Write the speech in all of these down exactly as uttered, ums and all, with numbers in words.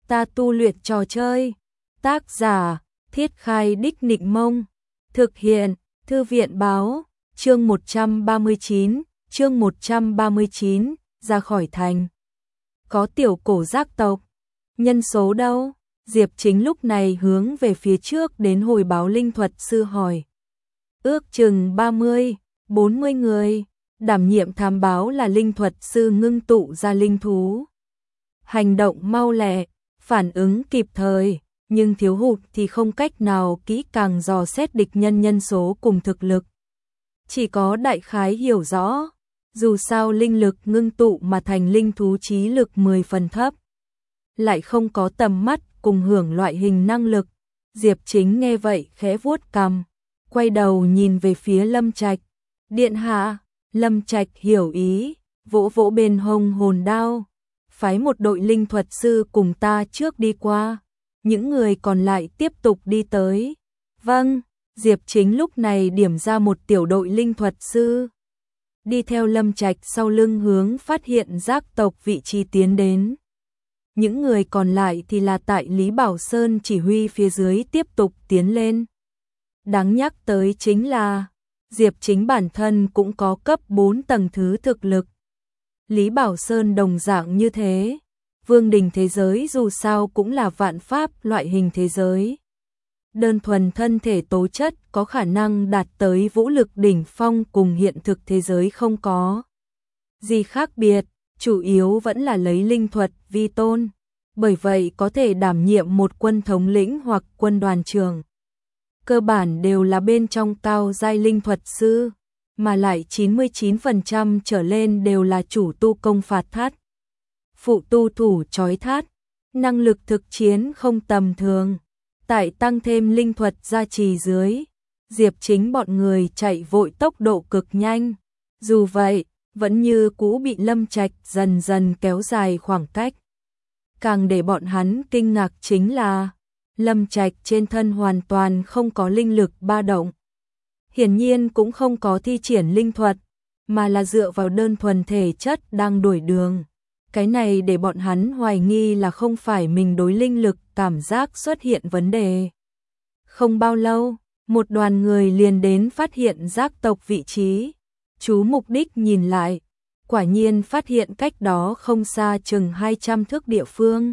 ta tu luyện trò chơi. Tác giả, Thiết Khai Đích Nịnh Mông. Thực hiện, Thư viện Báo. Chương một trăm ba mươi chín, chương một trăm ba mươi chín, ra khỏi thành. Có tiểu cổ giác tộc. Nhân số đâu? Diệp Chính lúc này hướng về phía trước đến hồi báo linh thuật sư hỏi. Ước chừng ba mươi, bốn mươi người. Đảm nhiệm thám báo là linh thuật sư ngưng tụ ra linh thú. Hành động mau lẹ, phản ứng kịp thời, nhưng thiếu hụt thì không cách nào kỹ càng dò xét địch nhân nhân số cùng thực lực. Chỉ có đại khái hiểu rõ, dù sao linh lực ngưng tụ mà thành linh thú trí lực mười phần thấp. Lại không có tầm mắt cùng hưởng loại hình năng lực. Diệp Chính nghe vậy khẽ vuốt cằm, quay đầu nhìn về phía Lâm Trạch. Điện hạ. Lâm Trạch hiểu ý, vỗ vỗ bên hông hồn đao, phái một đội linh thuật sư cùng ta trước đi qua, những người còn lại tiếp tục đi tới. Vâng, Diệp Chính lúc này điểm ra một tiểu đội linh thuật sư, đi theo Lâm Trạch sau lưng hướng phát hiện giác tộc vị trí tiến đến. Những người còn lại thì là tại Lý Bảo Sơn chỉ huy phía dưới tiếp tục tiến lên. Đáng nhắc tới chính là Diệp Chính bản thân cũng có cấp bốn tầng thứ thực lực. Lý Bảo Sơn đồng dạng như thế. Vương đình thế giới dù sao cũng là vạn pháp loại hình thế giới. Đơn thuần thân thể tố chất có khả năng đạt tới vũ lực đỉnh phong cùng hiện thực thế giới không có gì khác biệt, chủ yếu vẫn là lấy linh thuật vi tôn. Bởi vậy có thể đảm nhiệm một quân thống lĩnh hoặc quân đoàn trưởng. Cơ bản đều là bên trong cao giai linh thuật sư, mà lại chín mươi chín phần trăm trở lên đều là chủ tu công phạt thát, phụ tu thủ chói thát, năng lực thực chiến không tầm thường. Tại tăng thêm linh thuật gia trì dưới, Diệp Chính bọn người chạy vội tốc độ cực nhanh. Dù vậy, vẫn như cũ bị Lâm Trạch dần dần kéo dài khoảng cách. Càng để bọn hắn kinh ngạc chính là Lâm Trạch trên thân hoàn toàn không có linh lực ba động. Hiển nhiên cũng không có thi triển linh thuật, mà là dựa vào đơn thuần thể chất đang đuổi đường. Cái này để bọn hắn hoài nghi là không phải mình đối linh lực cảm giác xuất hiện vấn đề. Không bao lâu, một đoàn người liền đến phát hiện giác tộc vị trí. Chú mục đích nhìn lại, quả nhiên phát hiện cách đó không xa chừng hai trăm thước địa phương.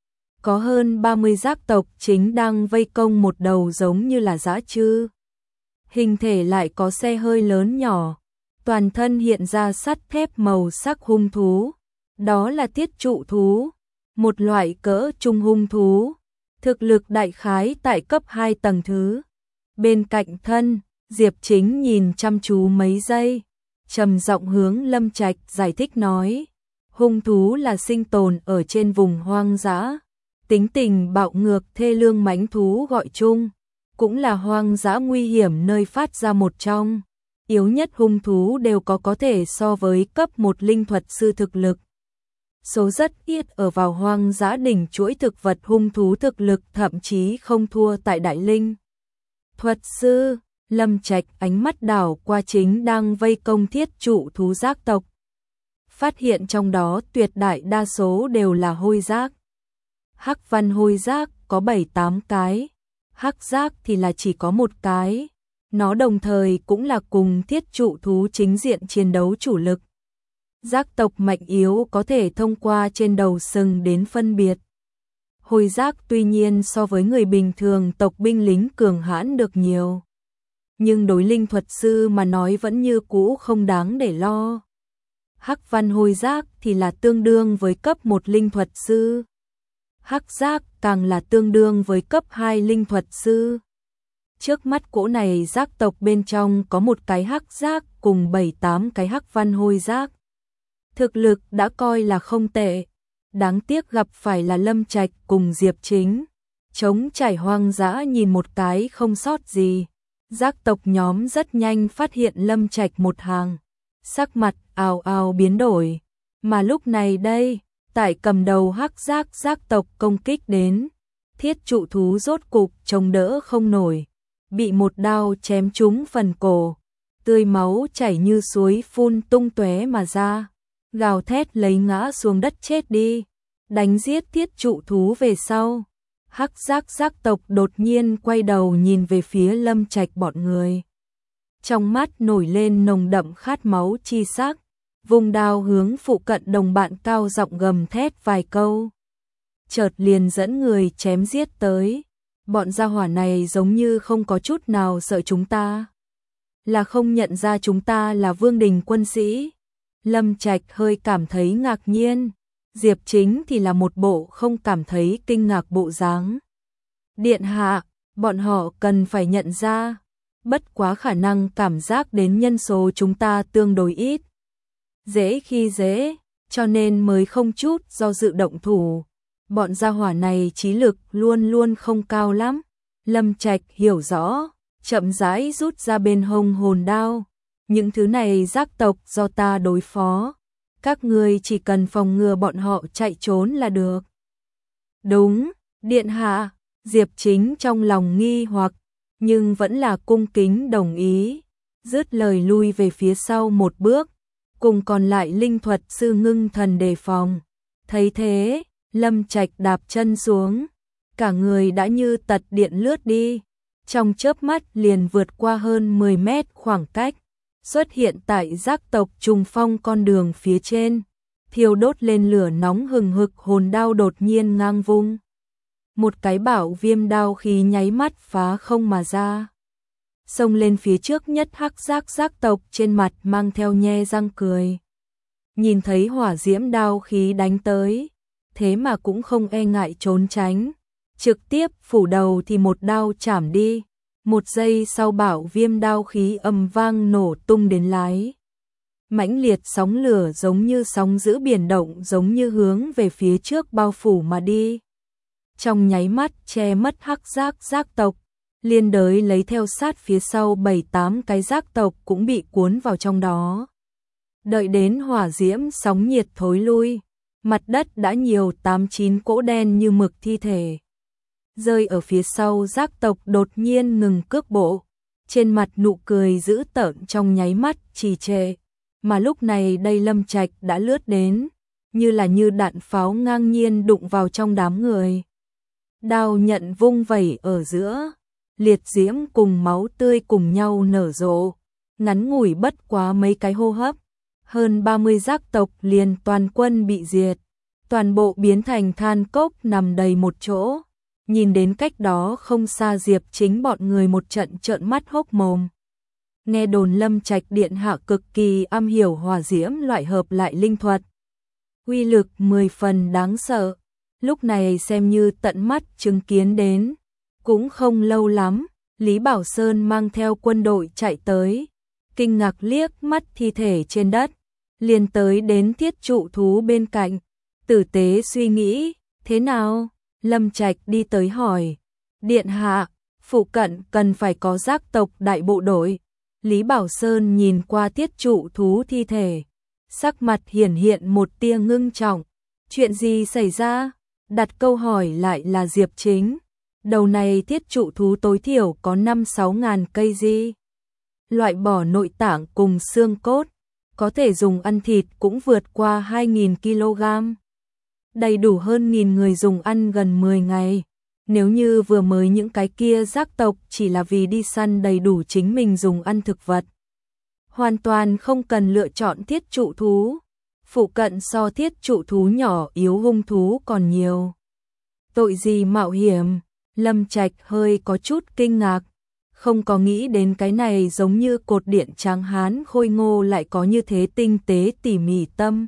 Có hơn ba mươi giác tộc chính đang vây công một đầu giống như là dã trư. Hình thể lại có xe hơi lớn nhỏ, toàn thân hiện ra sắt thép màu sắc hung thú. Đó là thiết trụ thú, một loại cỡ trung hung thú, thực lực đại khái tại cấp hai tầng thứ. Bên cạnh thân, Diệp Chính nhìn chăm chú mấy giây, trầm giọng hướng Lâm Trạch giải thích nói, hung thú là sinh tồn ở trên vùng hoang dã, tính tình bạo ngược thê lương mãnh thú gọi chung, cũng là hoang dã nguy hiểm nơi phát ra một trong. Yếu nhất hung thú đều có có thể so với cấp một linh thuật sư thực lực. Số rất ít ở vào hoang dã đỉnh chuỗi thực vật hung thú thực lực thậm chí không thua tại đại linh thuật sư. Lâm Trạch ánh mắt đảo qua chính đang vây công thiết trụ thú giác tộc. Phát hiện trong đó tuyệt đại đa số đều là hôi giác. Hắc văn hôi giác có bảy tám cái, hắc giác thì là chỉ có một cái. Nó đồng thời cũng là cùng thiết trụ thú chính diện chiến đấu chủ lực. Giác tộc mạnh yếu có thể thông qua trên đầu sừng đến phân biệt. Hôi giác tuy nhiên so với người bình thường tộc binh lính cường hãn được nhiều, nhưng đối linh thuật sư mà nói vẫn như cũ không đáng để lo. Hắc văn hôi giác thì là tương đương với cấp một linh thuật sư. Hắc giác càng là tương đương với cấp hai linh thuật sư. Trước mắt cỗ này giác tộc bên trong có một cái hắc giác cùng bảy tám cái hắc văn hôi giác. Thực lực đã coi là không tệ. Đáng tiếc gặp phải là Lâm Trạch cùng Diệp Chính. Trống trải hoang dã nhìn một cái không sót gì. Giác tộc nhóm rất nhanh phát hiện Lâm Trạch một hàng. Sắc mặt ào ào biến đổi. Mà lúc này đây, tại cầm đầu hắc giác giác tộc công kích đến. Thiết trụ thú rốt cục chống đỡ không nổi. Bị một đao chém trúng phần cổ. Tươi máu chảy như suối phun tung tóe mà ra. Gào thét lấy ngã xuống đất chết đi. đánh giết thiết trụ thú về sau, Hắc Giác giác tộc đột nhiên quay đầu nhìn về phía Lâm Trạch bọn người. Trong mắt nổi lên nồng đậm khát máu chi sắc, vùng đao hướng phụ cận đồng bạn cao giọng gầm thét vài câu. Chợt liền dẫn người chém giết tới. Bọn gia hỏa này giống như không có chút nào sợ chúng ta. Là không nhận ra chúng ta là Vương Đình quân sĩ. Lâm Trạch hơi cảm thấy ngạc nhiên. Diệp Chính thì là một bộ không cảm thấy kinh ngạc bộ dáng. Điện hạ, bọn họ cần phải nhận ra. Bất quá khả năng cảm giác đến nhân số chúng ta tương đối ít. Dễ khi dễ, cho nên mới không chút do dự động thủ. Bọn gia hỏa này trí lực luôn luôn không cao lắm. Lâm Trạch hiểu rõ, chậm rãi rút ra bên hông hồn đao. Những thứ này giác tộc do ta đối phó. Các ngươi chỉ cần phòng ngừa bọn họ chạy trốn là được. Đúng, điện hạ, Diệp Chính trong lòng nghi hoặc, nhưng vẫn là cung kính đồng ý. Dứt lời lui về phía sau một bước, cùng còn lại linh thuật sư ngưng thần đề phòng. Thấy thế, Lâm Trạch đạp chân xuống, cả người đã như tật điện lướt đi, trong chớp mắt liền vượt qua hơn mười mét khoảng cách, xuất hiện tại giác tộc trùng phong con đường phía trên, thiêu đốt lên lửa nóng hừng hực hồn đao đột nhiên ngang vung. Một cái bảo viêm đao khí nháy mắt phá không mà ra. Xông lên phía trước nhất Hắc Giác giác tộc trên mặt mang theo nhe răng cười. Nhìn thấy hỏa diễm đao khí đánh tới, thế mà cũng không e ngại trốn tránh, trực tiếp phủ đầu thì một đao chảm đi. Một giây sau bảo viêm đao khí ầm vang nổ tung đến lái. Mãnh liệt sóng lửa giống như sóng dữ biển động giống như hướng về phía trước bao phủ mà đi. Trong nháy mắt che mất Hắc Giác giác tộc, liên đới lấy theo sát phía sau bảy tám cái giác tộc cũng bị cuốn vào trong đó. Đợi đến hỏa diễm sóng nhiệt thối lui, mặt đất đã nhiều tám chín cỗ đen như mực thi thể. Rơi ở phía sau giác tộc đột nhiên ngừng cước bộ, trên mặt nụ cười dữ tợn trong nháy mắt trì trệ, mà lúc này đây Lâm Trạch đã lướt đến, như là như đạn pháo ngang nhiên đụng vào trong đám người. Đao nhận vung vẩy ở giữa, liệt diễm cùng máu tươi cùng nhau nở rộ, ngắn ngủi bất quá mấy cái hô hấp, hơn ba mươi giác tộc liền toàn quân bị diệt, toàn bộ biến thành than cốc nằm đầy một chỗ. Nhìn đến cách đó không xa Diệp Chính bọn người một trận trợn mắt hốc mồm. Nghe đồn Lâm Trạch điện hạ cực kỳ am hiểu hỏa diễm loại hợp lại linh thuật, uy lực mười phần đáng sợ. Lúc này xem như tận mắt chứng kiến đến, cũng không lâu lắm, Lý Bảo Sơn mang theo quân đội chạy tới, kinh ngạc liếc mắt thi thể trên đất, liền tới đến thiết trụ thú bên cạnh, tử tế suy nghĩ, thế nào? Lâm Trạch đi tới hỏi, điện hạ, phụ cận cần phải có giác tộc đại bộ đội. Lý Bảo Sơn nhìn qua thiết trụ thú thi thể, sắc mặt hiển hiện một tia ngưng trọng. Chuyện gì xảy ra? Đặt câu hỏi lại là Diệp Chính. Đầu này thiết trụ thú tối thiểu có năm sáu ngàn cây di. Loại bỏ nội tạng cùng xương cốt, có thể dùng ăn thịt cũng vượt qua hai nghìn ki lô gam. Đầy đủ hơn nghìn người dùng ăn gần mười ngày. Nếu như vừa mới những cái kia giác tộc chỉ là vì đi săn đầy đủ chính mình dùng ăn thực vật, hoàn toàn không cần lựa chọn thiết trụ thú. Phụ cận so thiết trụ thú nhỏ yếu hung thú còn nhiều. Tội gì mạo hiểm? Lâm Trạch hơi có chút kinh ngạc, không có nghĩ đến cái này giống như cột điện trắng hán khôi ngô lại có như thế tinh tế tỉ mỉ tâm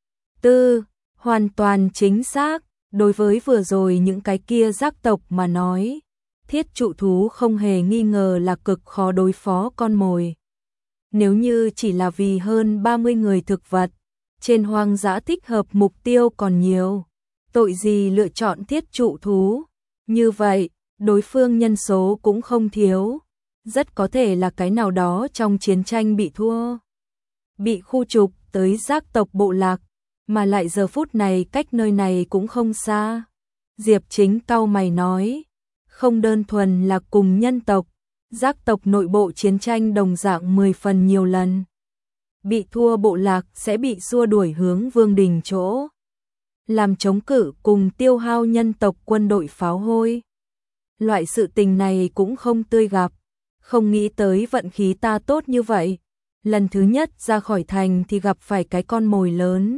tư. Hoàn toàn chính xác, đối với vừa rồi những cái kia giác tộc mà nói, thiết trụ thú không hề nghi ngờ là cực khó đối phó con mồi. Nếu như chỉ là vì hơn ba mươi người thực vật, trên hoang dã thích hợp mục tiêu còn nhiều, tội gì lựa chọn thiết trụ thú. Như vậy, đối phương nhân số cũng không thiếu, rất có thể là cái nào đó trong chiến tranh bị thua, bị khu trục tới giác tộc bộ lạc. Mà lại giờ phút này cách nơi này cũng không xa. Diệp Chính cau mày nói, không đơn thuần là cùng nhân tộc, giác tộc nội bộ chiến tranh đồng dạng mười phần nhiều lần. Bị thua bộ lạc sẽ bị xua đuổi hướng Vương Đình chỗ. làm chống cự cùng tiêu hao nhân tộc quân đội pháo hôi. Loại sự tình này cũng không tươi gặp, không nghĩ tới vận khí ta tốt như vậy. Lần thứ nhất ra khỏi thành thì gặp phải cái con mồi lớn.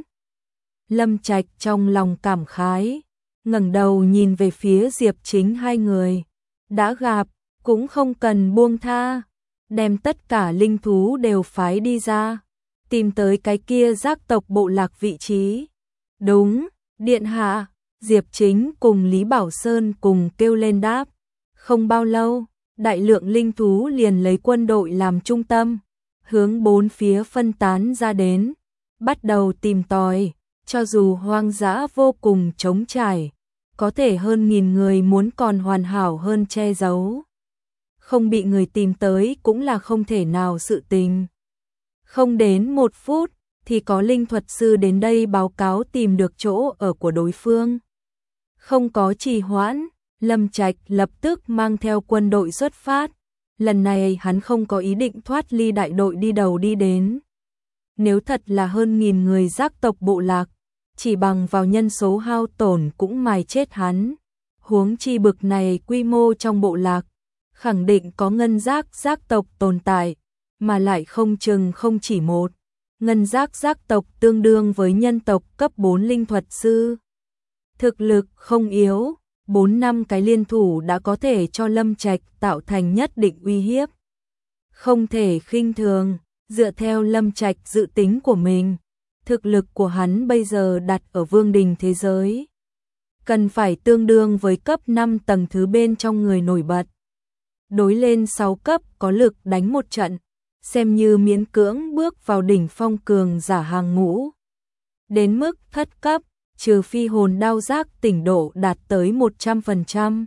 Lâm Trạch trong lòng cảm khái, ngẩng đầu nhìn về phía Diệp Chính hai người. Đã gặp, cũng không cần buông tha, đem tất cả linh thú đều phái đi ra, tìm tới cái kia giác tộc bộ lạc vị trí. Đúng, điện hạ, Diệp Chính cùng Lý Bảo Sơn cùng kêu lên đáp. Không bao lâu, đại lượng linh thú liền lấy quân đội làm trung tâm, hướng bốn phía phân tán ra đến, bắt đầu tìm tòi. Cho dù hoang dã vô cùng trống trải, có thể hơn nghìn người muốn còn hoàn hảo hơn che giấu. Không bị người tìm tới cũng là không thể nào sự tình. Không đến một phút, thì có linh thuật sư đến đây báo cáo tìm được chỗ ở của đối phương. Không có trì hoãn, Lâm Trạch lập tức mang theo quân đội xuất phát. Lần này hắn không có ý định thoát ly đại đội đi đầu đi đến. Nếu thật là hơn nghìn người giác tộc bộ lạc, chỉ bằng vào nhân số hao tổn cũng mài chết hắn. Huống chi bực này quy mô trong bộ lạc, khẳng định có ngân giác giác tộc tồn tại, mà lại không chừng không chỉ một. Ngân giác giác tộc tương đương với nhân tộc cấp bốn linh thuật sư. Thực lực không yếu, bốn năm cái liên thủ đã có thể cho Lâm Trạch tạo thành nhất định uy hiếp. Không thể khinh thường, dựa theo Lâm Trạch dự tính của mình, thực lực của hắn bây giờ đặt ở vương đình thế giới, cần phải tương đương với cấp năm tầng thứ bên trong người nổi bật. Đối lên sáu cấp có lực đánh một trận, xem như miễn cưỡng bước vào đỉnh phong cường giả hàng ngũ. Đến mức thất cấp, trừ phi hồn đao giác tỉnh độ đạt tới một trăm phần trăm.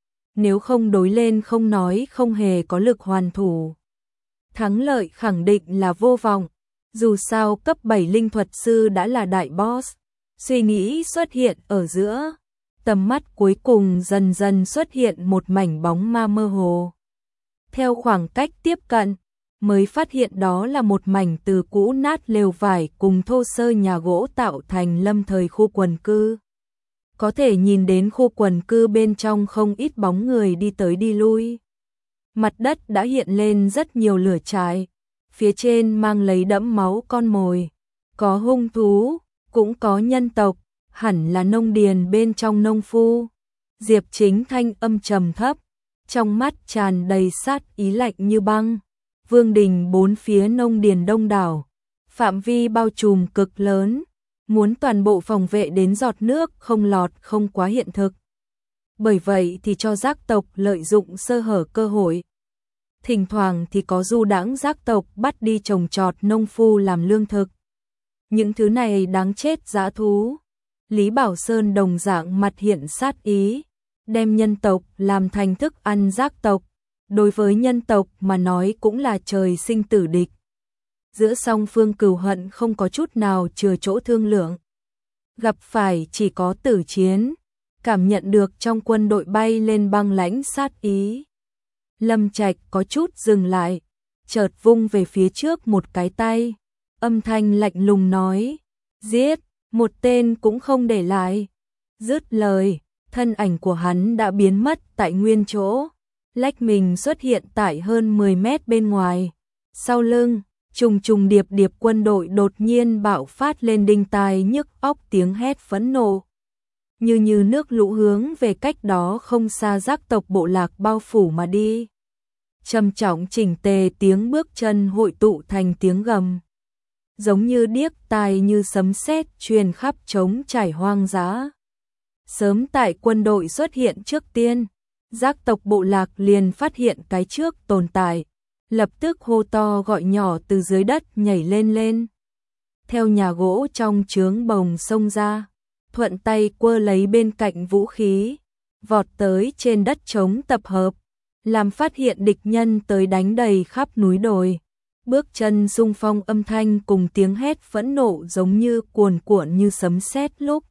Nếu không đối lên không nói không hề có lực hoàn thủ. Thắng lợi khẳng định là vô vọng, dù sao cấp bảy linh thuật sư đã là đại boss. Suy nghĩ xuất hiện ở giữa, tầm mắt cuối cùng dần dần xuất hiện một mảnh bóng ma mơ hồ. Theo khoảng cách tiếp cận, mới phát hiện đó là một mảnh từ cũ nát lều vải cùng thô sơ nhà gỗ tạo thành lâm thời khu quần cư. Có thể nhìn đến khu quần cư bên trong không ít bóng người đi tới đi lui. Mặt đất đã hiện lên rất nhiều lửa trại, phía trên mang lấy đẫm máu con mồi. Có hung thú, cũng có nhân tộc, hẳn là nông điền bên trong nông phu. Diệp Chính thanh âm trầm thấp, trong mắt tràn đầy sát ý lạnh như băng. Vương đình bốn phía nông điền đông đảo, phạm vi bao trùm cực lớn, muốn toàn bộ phòng vệ đến giọt nước không lọt không quá hiện thực. Bởi vậy thì cho giác tộc lợi dụng sơ hở cơ hội. Thỉnh thoảng thì có du đãng giác tộc bắt đi trồng trọt nông phu làm lương thực. Những thứ này đáng chết dã thú. Lý Bảo Sơn đồng dạng mặt hiện sát ý, đem nhân tộc làm thành thức ăn giác tộc. Đối với nhân tộc mà nói cũng là trời sinh tử địch. Giữa song phương cừu hận không có chút nào chừa chỗ thương lượng. Gặp phải chỉ có tử chiến, cảm nhận được trong quân đội bay lên băng lãnh sát ý. Lâm Trạch có chút dừng lại, chợt vung về phía trước một cái tay, âm thanh lạnh lùng nói, giết, một tên cũng không để lại. Dứt lời, thân ảnh của hắn đã biến mất tại nguyên chỗ. Lách mình xuất hiện tại hơn mười mét bên ngoài. Sau lưng, trùng trùng điệp điệp quân đội đột nhiên bạo phát lên đinh tai nhức óc tiếng hét phẫn nộ. Như như nước lũ hướng về cách đó không xa giác tộc bộ lạc bao phủ mà đi. Trầm trọng chỉnh tề tiếng bước chân hội tụ thành tiếng gầm. Giống như điếc tai như sấm sét truyền khắp trống trải hoang dã. Sớm tại quân đội xuất hiện trước tiên, giác tộc bộ lạc liền phát hiện cái trước tồn tại, lập tức hô to gọi nhỏ từ dưới đất nhảy lên lên. Theo nhà gỗ trong trướng bồng xông ra, thuận tay quơ lấy bên cạnh vũ khí, vọt tới trên đất trống tập hợp, làm phát hiện địch nhân tới đánh đầy khắp núi đồi. Bước chân xung phong âm thanh cùng tiếng hét phẫn nộ giống như cuồn cuộn như sấm sét lúc.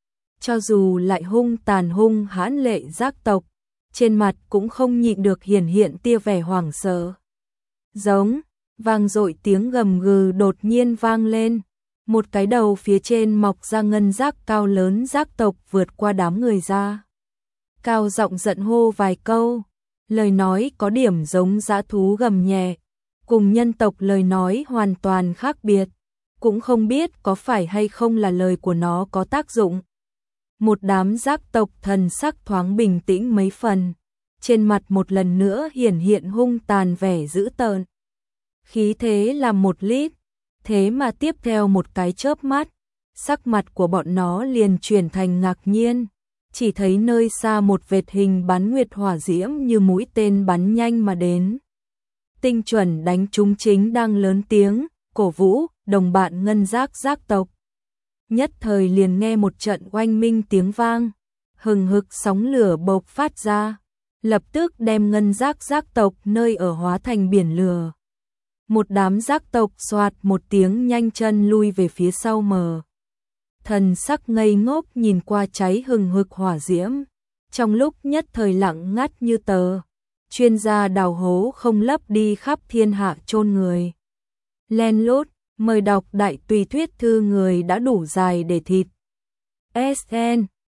Cho dù lại hung tàn hung hãn lệ giác tộc, trên mặt cũng không nhịn được hiển hiện tia vẻ hoảng sợ. Giống, vang dội tiếng gầm gừ đột nhiên vang lên. Một cái đầu phía trên mọc ra ngân giác cao lớn giác tộc vượt qua đám người ra. Cao giọng giận hô vài câu, lời nói có điểm giống dã thú gầm nhẹ, cùng nhân tộc lời nói hoàn toàn khác biệt, cũng không biết có phải hay không là lời của nó có tác dụng. Một đám giác tộc thần sắc thoáng bình tĩnh mấy phần, trên mặt một lần nữa hiển hiện hung tàn vẻ dữ tợn. Khí thế là một lít, thế mà tiếp theo một cái chớp mắt, sắc mặt của bọn nó liền chuyển thành ngạc nhiên, chỉ thấy nơi xa một vệt hình bắn nguyệt hỏa diễm như mũi tên bắn nhanh mà đến. Tinh chuẩn đánh trúng chính đang lớn tiếng, cổ vũ, đồng bạn ngân giác giác tộc. Nhất thời liền nghe một trận oanh minh tiếng vang, hừng hực sóng lửa bộc phát ra, lập tức đem ngân giác giác tộc nơi ở hóa thành biển lửa. Một đám giác tộc xoạt một tiếng nhanh chân lui về phía sau mờ. Thần sắc ngây ngốc nhìn qua cháy hừng hực hỏa diễm, trong lúc nhất thời lặng ngắt như tờ. Chuyên gia đào hố không lấp đi khắp thiên hạ chôn người. Len lút, mời đọc đại tùy thuyết thư người đã đủ dài để thịt. ét en